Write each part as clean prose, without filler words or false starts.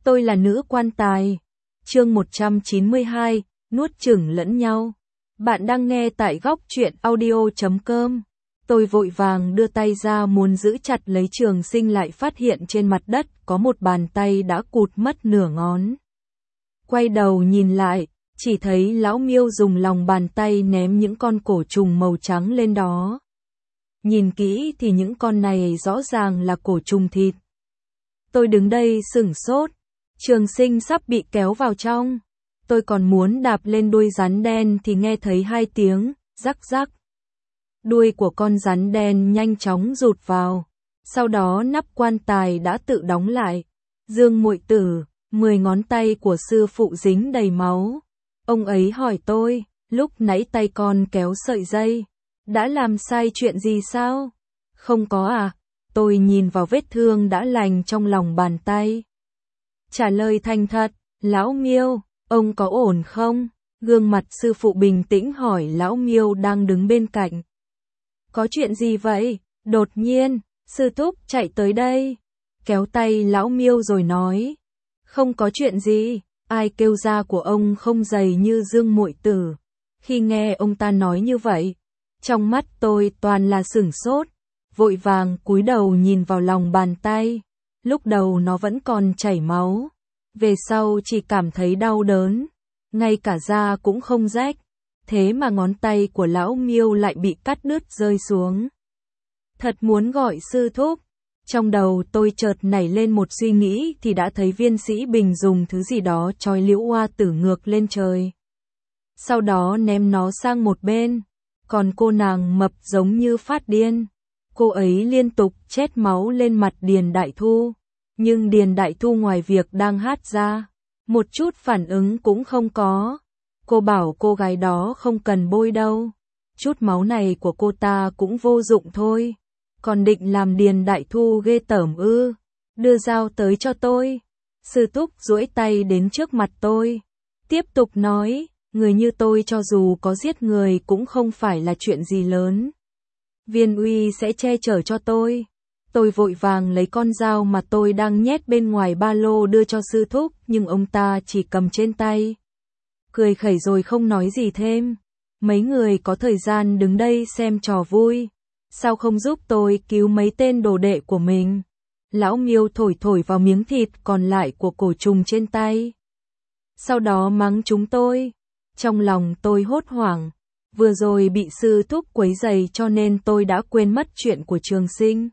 Tôi là nữ quan tài. Chương 192, nuốt chửng lẫn nhau. Bạn đang nghe tại góc truyện audio.com. Tôi vội vàng đưa tay ra muốn giữ chặt lấy Trường Sinh, lại phát hiện trên mặt đất có một bàn tay đã cụt mất nửa ngón. Quay đầu nhìn lại, chỉ thấy lão Miêu dùng lòng bàn tay ném những con cổ trùng màu trắng lên đó. Nhìn kỹ thì những con này rõ ràng là cổ trùng thịt. Tôi đứng đây sửng sốt. Trường Sinh sắp bị kéo vào trong. Tôi còn muốn đạp lên đuôi rắn đen thì nghe thấy hai tiếng rắc rắc. Đuôi của con rắn đen nhanh chóng rụt vào. Sau đó nắp quan tài đã tự đóng lại. Dương muội tử, 10 ngón tay của sư phụ dính đầy máu. Ông ấy hỏi tôi, lúc nãy tay con kéo sợi dây, đã làm sai chuyện gì sao? Không có à? Tôi nhìn vào vết thương đã lành trong lòng bàn tay. Trả lời thành thật, lão Miêu, ông có ổn không? Gương mặt sư phụ bình tĩnh hỏi lão Miêu đang đứng bên cạnh. Có chuyện gì vậy? Đột nhiên, sư thúc chạy tới đây, kéo tay lão Miêu rồi nói. Không có chuyện gì, ai kêu da của ông không dày như Dương muội tử. Khi nghe ông ta nói như vậy, trong mắt tôi toàn là sửng sốt, vội vàng cúi đầu nhìn vào lòng bàn tay. Lúc đầu nó vẫn còn chảy máu, về sau chỉ cảm thấy đau đớn, ngay cả da cũng không rách, thế mà ngón tay của lão Miêu lại bị cắt đứt rơi xuống. Thật muốn gọi sư thúc. Trong đầu tôi chợt nảy lên một suy nghĩ thì đã thấy Viên Sĩ Bình dùng thứ gì đó trói Liễu Oa Tử ngược lên trời. Sau đó ném nó sang một bên, còn cô nàng mập giống như phát điên. Cô ấy liên tục chét máu lên mặt Điền Đại Thu, nhưng Điền Đại Thu ngoài việc đang hát ra, một chút phản ứng cũng không có. Cô bảo cô gái đó không cần bôi đâu, chút máu này của cô ta cũng vô dụng thôi. Còn định làm Điền Đại Thu ghê tởm ư? Đưa dao tới cho tôi. Sư thúc duỗi tay đến trước mặt tôi, tiếp tục nói, người như tôi cho dù có giết người cũng không phải là chuyện gì lớn. Viên Uy sẽ che chở cho tôi. Tôi vội vàng lấy con dao mà tôi đang nhét bên ngoài ba lô đưa cho sư thúc, nhưng ông ta chỉ cầm trên tay, cười khẩy rồi không nói gì thêm. Mấy người có thời gian đứng đây xem trò vui, sao không giúp tôi cứu mấy tên đồ đệ của mình? Lão Miêu thổi thổi vào miếng thịt còn lại của cổ trùng trên tay, sau đó mắng chúng tôi. Trong lòng tôi hốt hoảng, vừa rồi bị sư thúc quấy rầy cho nên tôi đã quên mất chuyện của Trường Sinh.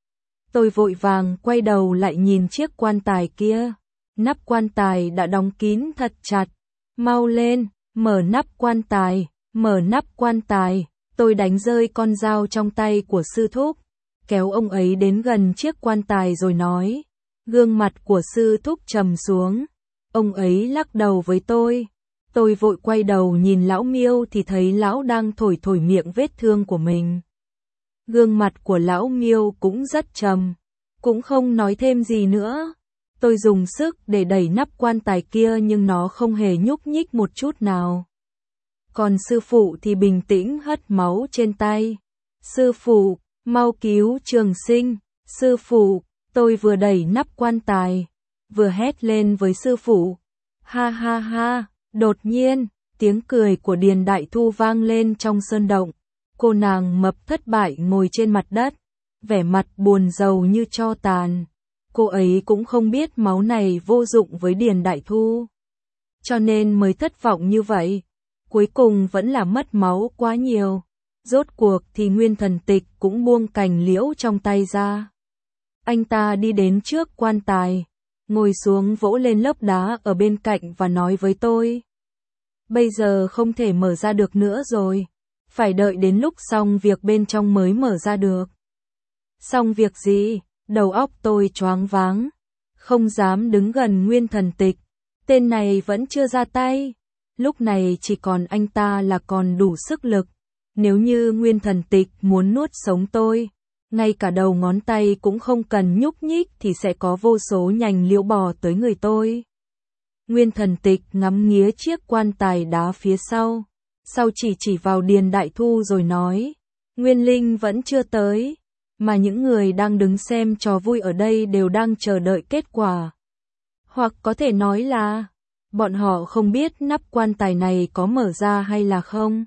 Tôi vội vàng quay đầu lại nhìn chiếc quan tài kia. Nắp quan tài đã đóng kín thật chặt. Mau lên, mở nắp quan tài, mở nắp quan tài. Tôi đánh rơi con dao trong tay của sư thúc, kéo ông ấy đến gần chiếc quan tài rồi nói. Gương mặt của sư thúc trầm xuống, ông ấy lắc đầu với tôi. Tôi vội quay đầu nhìn lão Miêu thì thấy lão đang thổi thổi miệng vết thương của mình. Gương mặt của lão Miêu cũng rất trầm, cũng không nói thêm gì nữa. Tôi dùng sức để đẩy nắp quan tài kia nhưng nó không hề nhúc nhích một chút nào. Còn sư phụ thì bình tĩnh hất máu trên tay. Sư phụ, mau cứu Trường Sinh. Sư phụ, tôi vừa đẩy nắp quan tài, vừa hét lên với sư phụ. Ha ha ha, đột nhiên, tiếng cười của Điền Đại Thu vang lên trong sơn động. Cô nàng mập thất bại ngồi trên mặt đất, vẻ mặt buồn rầu như tro tàn. Cô ấy cũng không biết máu này vô dụng với Điền Đại Thu, cho nên mới thất vọng như vậy. Cuối cùng vẫn là mất máu quá nhiều. Rốt cuộc thì Nguyên Thần Tịch cũng buông cành liễu trong tay ra. Anh ta đi đến trước quan tài, ngồi xuống vỗ lên lớp đá ở bên cạnh và nói với tôi. Bây giờ không thể mở ra được nữa rồi, phải đợi đến lúc xong việc bên trong mới mở ra được. Xong việc gì? Đầu óc tôi choáng váng, không dám đứng gần Nguyên Thần Tịch. Tên này vẫn chưa ra tay. Lúc này chỉ còn anh ta là còn đủ sức lực. Nếu như Nguyên Thần Tịch muốn nuốt sống tôi, ngay cả đầu ngón tay cũng không cần nhúc nhích thì sẽ có vô số nhành liễu bò tới người tôi. Nguyên Thần Tịch ngắm nghía chiếc quan tài đá phía sau chỉ vào Điền Đại Thu rồi nói. Nguyên Linh vẫn chưa tới, mà những người đang đứng xem trò vui ở đây đều đang chờ đợi kết quả. Hoặc có thể nói là, bọn họ không biết nắp quan tài này có mở ra hay là không.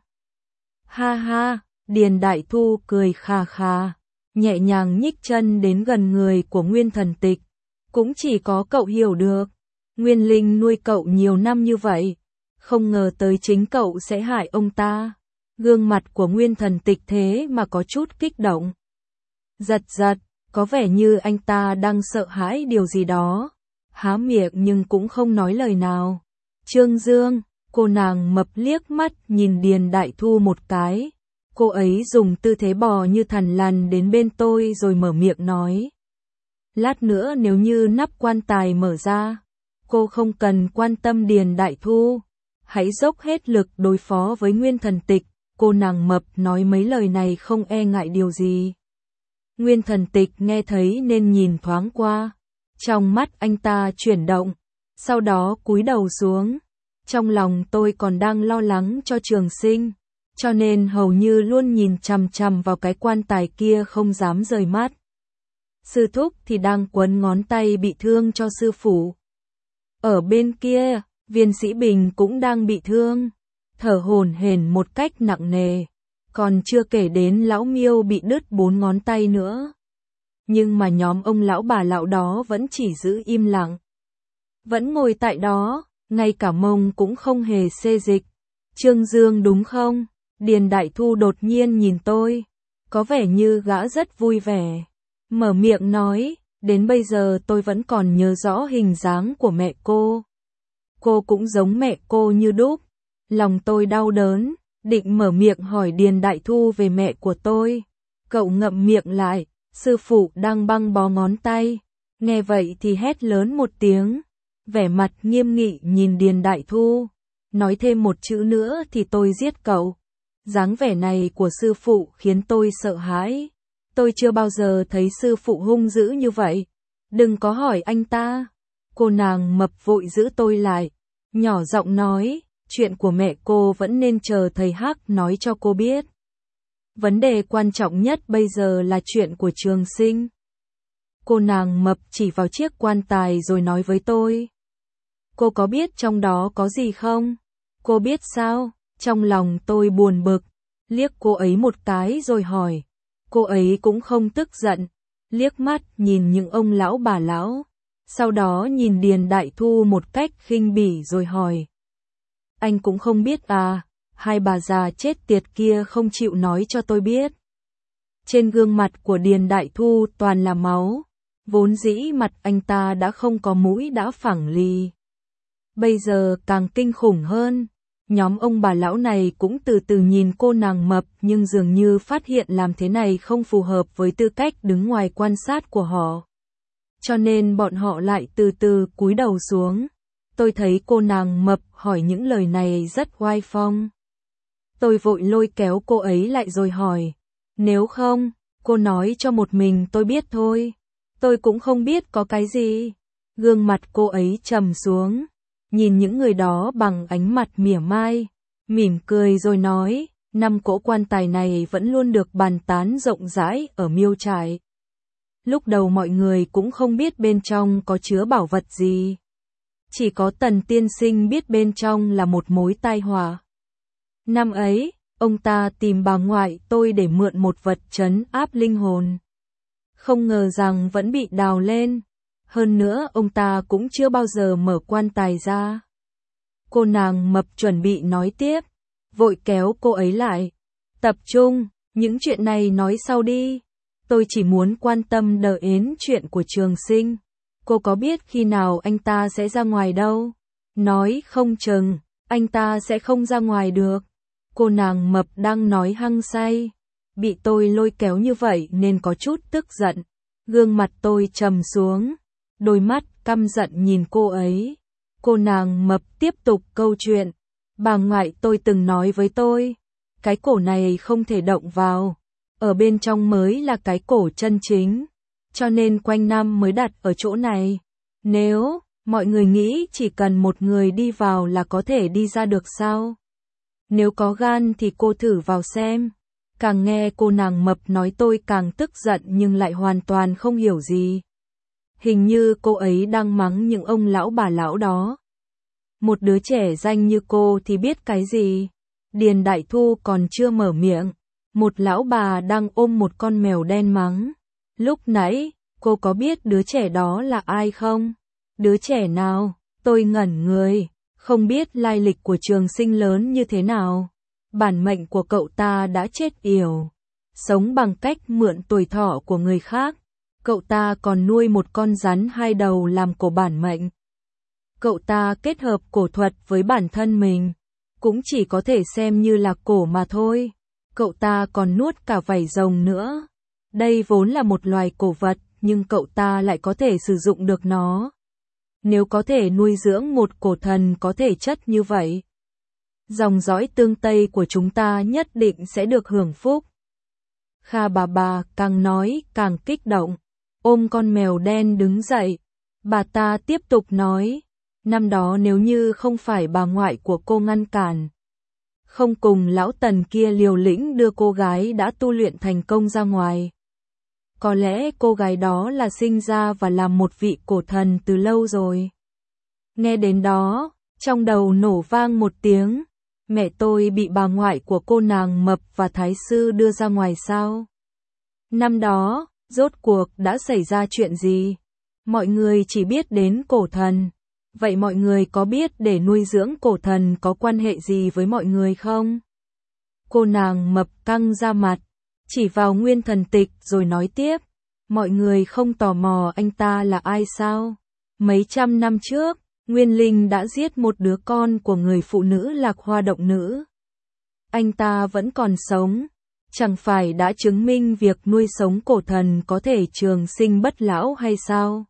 Ha ha, Điền Đại Thu cười khà khà, nhẹ nhàng nhích chân đến gần người của Nguyên Thần Tịch. Cũng chỉ có cậu hiểu được. Nguyên Linh nuôi cậu nhiều năm như vậy, không ngờ tới chính cậu sẽ hại ông ta. Gương mặt của Nguyên Thần Tịch thế mà có chút kích động. Giật giật, có vẻ như anh ta đang sợ hãi điều gì đó. Há miệng nhưng cũng không nói lời nào. Trương Dương, cô nàng mập liếc mắt nhìn Điền Đại Thu một cái. Cô ấy dùng tư thế bò như thằn lằn đến bên tôi rồi mở miệng nói. Lát nữa nếu như nắp quan tài mở ra, cô không cần quan tâm Điền Đại Thu. Hãy dốc hết lực đối phó với Nguyên Thần Tịch. Cô nàng mập nói mấy lời này không e ngại điều gì. Nguyên Thần Tịch nghe thấy nên nhìn thoáng qua. Trong mắt anh ta chuyển động, sau đó cúi đầu xuống. Trong lòng tôi còn đang lo lắng cho Trường Sinh, cho nên hầu như luôn nhìn chằm chằm vào cái quan tài kia không dám rời mắt. Sư thúc thì đang quấn ngón tay bị thương cho sư phụ. Ở bên kia, Viên Sĩ Bình cũng đang bị thương, thở hổn hển một cách nặng nề, còn chưa kể đến lão Miêu bị đứt 4 ngón tay nữa. Nhưng mà nhóm ông lão bà lão đó vẫn chỉ giữ im lặng. Vẫn ngồi tại đó, ngay cả mông cũng không hề xê dịch. Trương Dương đúng không? Điền Đại Thu đột nhiên nhìn tôi, có vẻ như gã rất vui vẻ. Mở miệng nói, đến bây giờ tôi vẫn còn nhớ rõ hình dáng của mẹ cô. Cô cũng giống mẹ cô như đúc. Lòng tôi đau đớn, định mở miệng hỏi Điền Đại Thu về mẹ của tôi. Cậu ngậm miệng lại, sư phụ đang băng bó ngón tay. Nghe vậy thì hét lớn một tiếng, vẻ mặt nghiêm nghị nhìn Điền Đại Thu. Nói thêm một chữ nữa thì tôi giết cậu. Dáng vẻ này của sư phụ khiến tôi sợ hãi. Tôi chưa bao giờ thấy sư phụ hung dữ như vậy. Đừng có hỏi anh ta. Cô nàng mập vội giữ tôi lại, nhỏ giọng nói, chuyện của mẹ cô vẫn nên chờ thầy Hắc nói cho cô biết. Vấn đề quan trọng nhất bây giờ là chuyện của Trường Sinh. Cô nàng mập chỉ vào chiếc quan tài rồi nói với tôi. Cô có biết trong đó có gì không? Cô biết sao? Trong lòng tôi buồn bực, liếc cô ấy một cái rồi hỏi. Cô ấy cũng không tức giận, liếc mắt nhìn những ông lão bà lão, sau đó nhìn Điền Đại Thu một cách khinh bỉ rồi hỏi. Anh cũng không biết à? Hai bà già chết tiệt kia không chịu nói cho tôi biết. Trên gương mặt của Điền Đại Thu toàn là máu, vốn dĩ mặt anh ta đã không có mũi đã phẳng lì. Bây giờ càng kinh khủng hơn. Nhóm ông bà lão này cũng từ từ nhìn cô nàng mập nhưng dường như phát hiện làm thế này không phù hợp với tư cách đứng ngoài quan sát của họ. Cho nên bọn họ lại từ từ cúi đầu xuống. Tôi thấy cô nàng mập hỏi những lời này rất oai phong. Tôi vội lôi kéo cô ấy lại rồi hỏi. Nếu không, cô nói cho một mình tôi biết thôi. Tôi cũng không biết có cái gì. Gương mặt cô ấy trầm xuống, nhìn những người đó bằng ánh mặt mỉa mai, mỉm cười rồi nói, 5 cỗ quan tài này vẫn luôn được bàn tán rộng rãi ở Miêu Trại. Lúc đầu mọi người cũng không biết bên trong có chứa bảo vật gì. Chỉ có Tần tiên sinh biết bên trong là một mối tai họa. Năm ấy, ông ta tìm bà ngoại tôi để mượn một vật trấn áp linh hồn. Không ngờ rằng vẫn bị đào lên. Hơn nữa ông ta cũng chưa bao giờ mở quan tài ra. Cô nàng mập chuẩn bị nói tiếp, vội kéo cô ấy lại. Tập trung, những chuyện này nói sau đi. Tôi chỉ muốn quan tâm đến chuyện của Trường Sinh. Cô có biết khi nào anh ta sẽ ra ngoài đâu? Nói không chừng, anh ta sẽ không ra ngoài được. Cô nàng mập đang nói hăng say. Bị tôi lôi kéo như vậy nên có chút tức giận. Gương mặt tôi trầm xuống. Đôi mắt căm giận nhìn cô ấy. Cô nàng mập tiếp tục câu chuyện. Bà ngoại tôi từng nói với tôi, cái cổ này không thể động vào. Ở bên trong mới là cái cổ chân chính. Cho nên quanh năm mới đặt ở chỗ này. Nếu mọi người nghĩ chỉ cần một người đi vào là có thể đi ra được sao? Nếu có gan thì cô thử vào xem. Càng nghe cô nàng mập nói tôi càng tức giận nhưng lại hoàn toàn không hiểu gì. Hình như cô ấy đang mắng những ông lão bà lão đó. Một đứa trẻ danh như cô thì biết cái gì? Điền Đại Thu còn chưa mở miệng. Một lão bà đang ôm một con mèo đen mắng. Lúc nãy, cô có biết đứa trẻ đó là ai không? Đứa trẻ nào? Tôi ngẩn người, không biết lai lịch của Trường Sinh lớn như thế nào. Bản mệnh của cậu ta đã chết yểu, sống bằng cách mượn tuổi thọ của người khác. Cậu ta còn nuôi một con rắn hai đầu làm cổ bản mệnh. Cậu ta kết hợp cổ thuật với bản thân mình, cũng chỉ có thể xem như là cổ mà thôi. Cậu ta còn nuốt cả vảy rồng nữa. Đây vốn là một loài cổ vật, nhưng cậu ta lại có thể sử dụng được nó. Nếu có thể nuôi dưỡng một cổ thần có thể chất như vậy, dòng dõi tương Tây của chúng ta nhất định sẽ được hưởng phúc. Kha bà càng nói càng kích động, ôm con mèo đen đứng dậy. Bà ta tiếp tục nói, năm đó nếu như không phải bà ngoại của cô ngăn cản, không cùng lão Tần kia liều lĩnh đưa cô gái đã tu luyện thành công ra ngoài, có lẽ cô gái đó là sinh ra và làm một vị cổ thần từ lâu rồi. Nghe đến đó, trong đầu nổ vang một tiếng, mẹ tôi bị bà ngoại của cô nàng Mập và Thái sư đưa ra ngoài sao? Năm đó, rốt cuộc đã xảy ra chuyện gì? Mọi người chỉ biết đến cổ thần. Vậy mọi người có biết để nuôi dưỡng cổ thần có quan hệ gì với mọi người không? Cô nàng Mập căng ra mặt, chỉ vào Nguyên Thần Tịch rồi nói tiếp, mọi người không tò mò anh ta là ai sao? Mấy trăm năm trước, Nguyên Linh đã giết một đứa con của người phụ nữ Lạc Hoa Động Nữ. Anh ta vẫn còn sống, chẳng phải đã chứng minh việc nuôi sống cổ thần có thể trường sinh bất lão hay sao?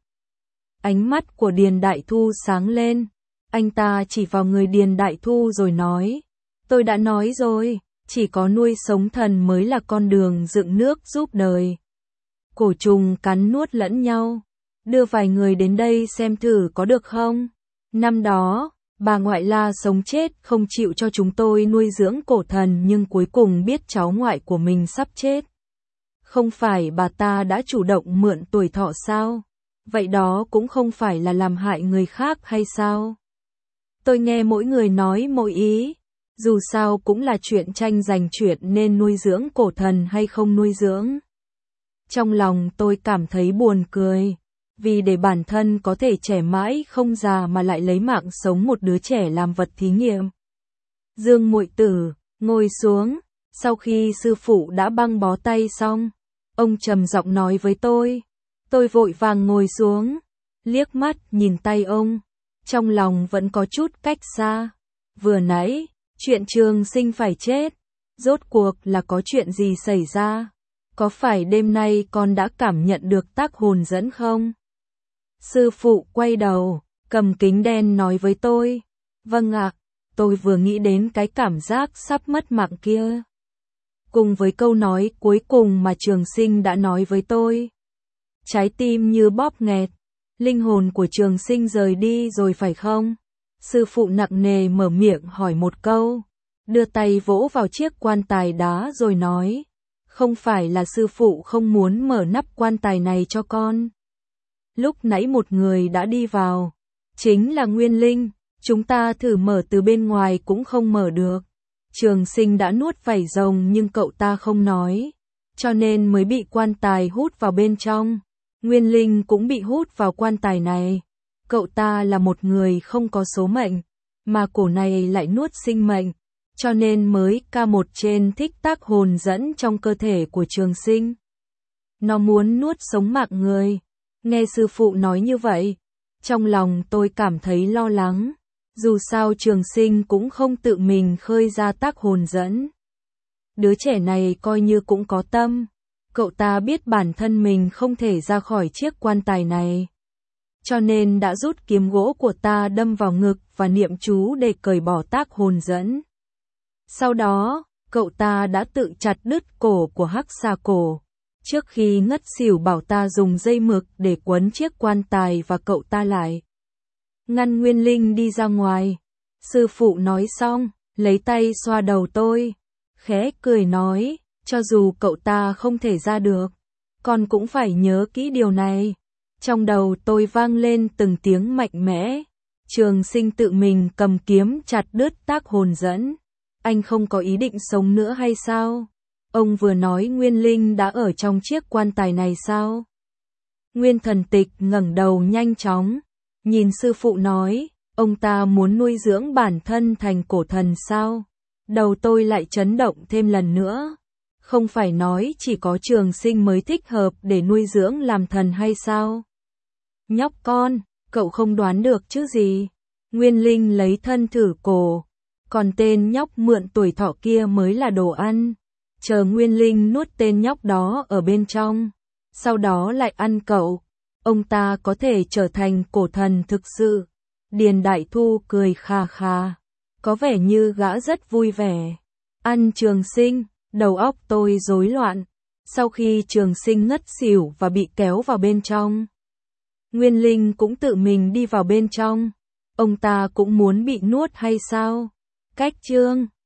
Ánh mắt của Điền Đại Thu sáng lên, anh ta chỉ vào người Điền Đại Thu rồi nói, tôi đã nói rồi, chỉ có nuôi sống thần mới là con đường dựng nước giúp đời. Cổ trùng cắn nuốt lẫn nhau, đưa vài người đến đây xem thử có được không? Năm đó, bà ngoại La sống chết không chịu cho chúng tôi nuôi dưỡng cổ thần nhưng cuối cùng biết cháu ngoại của mình sắp chết. Không phải bà ta đã chủ động mượn tuổi thọ sao? Vậy đó cũng không phải là làm hại người khác hay sao? Tôi nghe mỗi người nói mỗi ý, dù sao cũng là chuyện tranh giành chuyện nên nuôi dưỡng cổ thần hay không nuôi dưỡng. Trong lòng tôi cảm thấy buồn cười, vì để bản thân có thể trẻ mãi không già mà lại lấy mạng sống một đứa trẻ làm vật thí nghiệm. Dương Muội Tử, ngồi xuống, sau khi sư phụ đã băng bó tay xong, ông trầm giọng nói với tôi. Tôi vội vàng ngồi xuống, liếc mắt nhìn tay ông, trong lòng vẫn có chút cách xa. Vừa nãy, chuyện Trường Sinh phải chết, rốt cuộc là có chuyện gì xảy ra? Có phải đêm nay con đã cảm nhận được tác hồn dẫn không? Sư phụ quay đầu, cầm kính đen nói với tôi. Vâng ạ, tôi vừa nghĩ đến cái cảm giác sắp mất mạng kia. Cùng với câu nói cuối cùng mà Trường Sinh đã nói với tôi. Trái tim như bóp nghẹt, linh hồn của Trường Sinh rời đi rồi phải không? Sư phụ nặng nề mở miệng hỏi một câu, đưa tay vỗ vào chiếc quan tài đá rồi nói, không phải là sư phụ không muốn mở nắp quan tài này cho con. Lúc nãy một người đã đi vào, chính là Nguyên Linh, chúng ta thử mở từ bên ngoài cũng không mở được. Trường Sinh đã nuốt vảy rồng nhưng cậu ta không nói, cho nên mới bị quan tài hút vào bên trong. Nguyên Linh cũng bị hút vào quan tài này. Cậu ta là một người không có số mệnh, mà cổ này lại nuốt sinh mệnh, cho nên mới K1 trên thích tác hồn dẫn trong cơ thể của Trường Sinh. Nó muốn nuốt sống mạng người. Nghe sư phụ nói như vậy, trong lòng tôi cảm thấy lo lắng. Dù sao Trường Sinh cũng không tự mình khơi ra tác hồn dẫn. Đứa trẻ này coi như cũng có tâm. Cậu ta biết bản thân mình không thể ra khỏi chiếc quan tài này, cho nên đã rút kiếm gỗ của ta đâm vào ngực và niệm chú để cởi bỏ tác hồn dẫn. Sau đó, cậu ta đã tự chặt đứt cổ của Hắc Xà Cổ. Trước khi ngất xỉu bảo ta dùng dây mực để quấn chiếc quan tài và cậu ta lại, ngăn Nguyên Linh đi ra ngoài. Sư phụ nói xong, lấy tay xoa đầu tôi, khẽ cười nói, cho dù cậu ta không thể ra được, con cũng phải nhớ kỹ điều này. Trong đầu tôi vang lên từng tiếng mạnh mẽ. Trường Sinh tự mình cầm kiếm chặt đứt tác hồn dẫn. Anh không có ý định sống nữa hay sao? Ông vừa nói Nguyên Linh đã ở trong chiếc quan tài này sao? Nguyên Thần Tịch ngẩng đầu nhanh chóng, nhìn sư phụ nói, ông ta muốn nuôi dưỡng bản thân thành cổ thần sao? Đầu tôi lại chấn động thêm lần nữa. Không phải nói chỉ có Trường Sinh mới thích hợp để nuôi dưỡng làm thần hay sao? Nhóc con, cậu không đoán được chứ gì? Nguyên Linh lấy thân thử cổ, còn tên nhóc mượn tuổi thọ kia mới là đồ ăn. Chờ Nguyên Linh nuốt tên nhóc đó ở bên trong, sau đó lại ăn cậu, ông ta có thể trở thành cổ thần thực sự. Điền Đại Thu cười khà khà, có vẻ như gã rất vui vẻ. Ăn Trường Sinh, đầu óc tôi rối loạn. Sau khi Trường Sinh ngất xỉu và bị kéo vào bên trong, Nguyên Linh cũng tự mình đi vào bên trong. Ông ta cũng muốn bị nuốt hay sao? Cách chương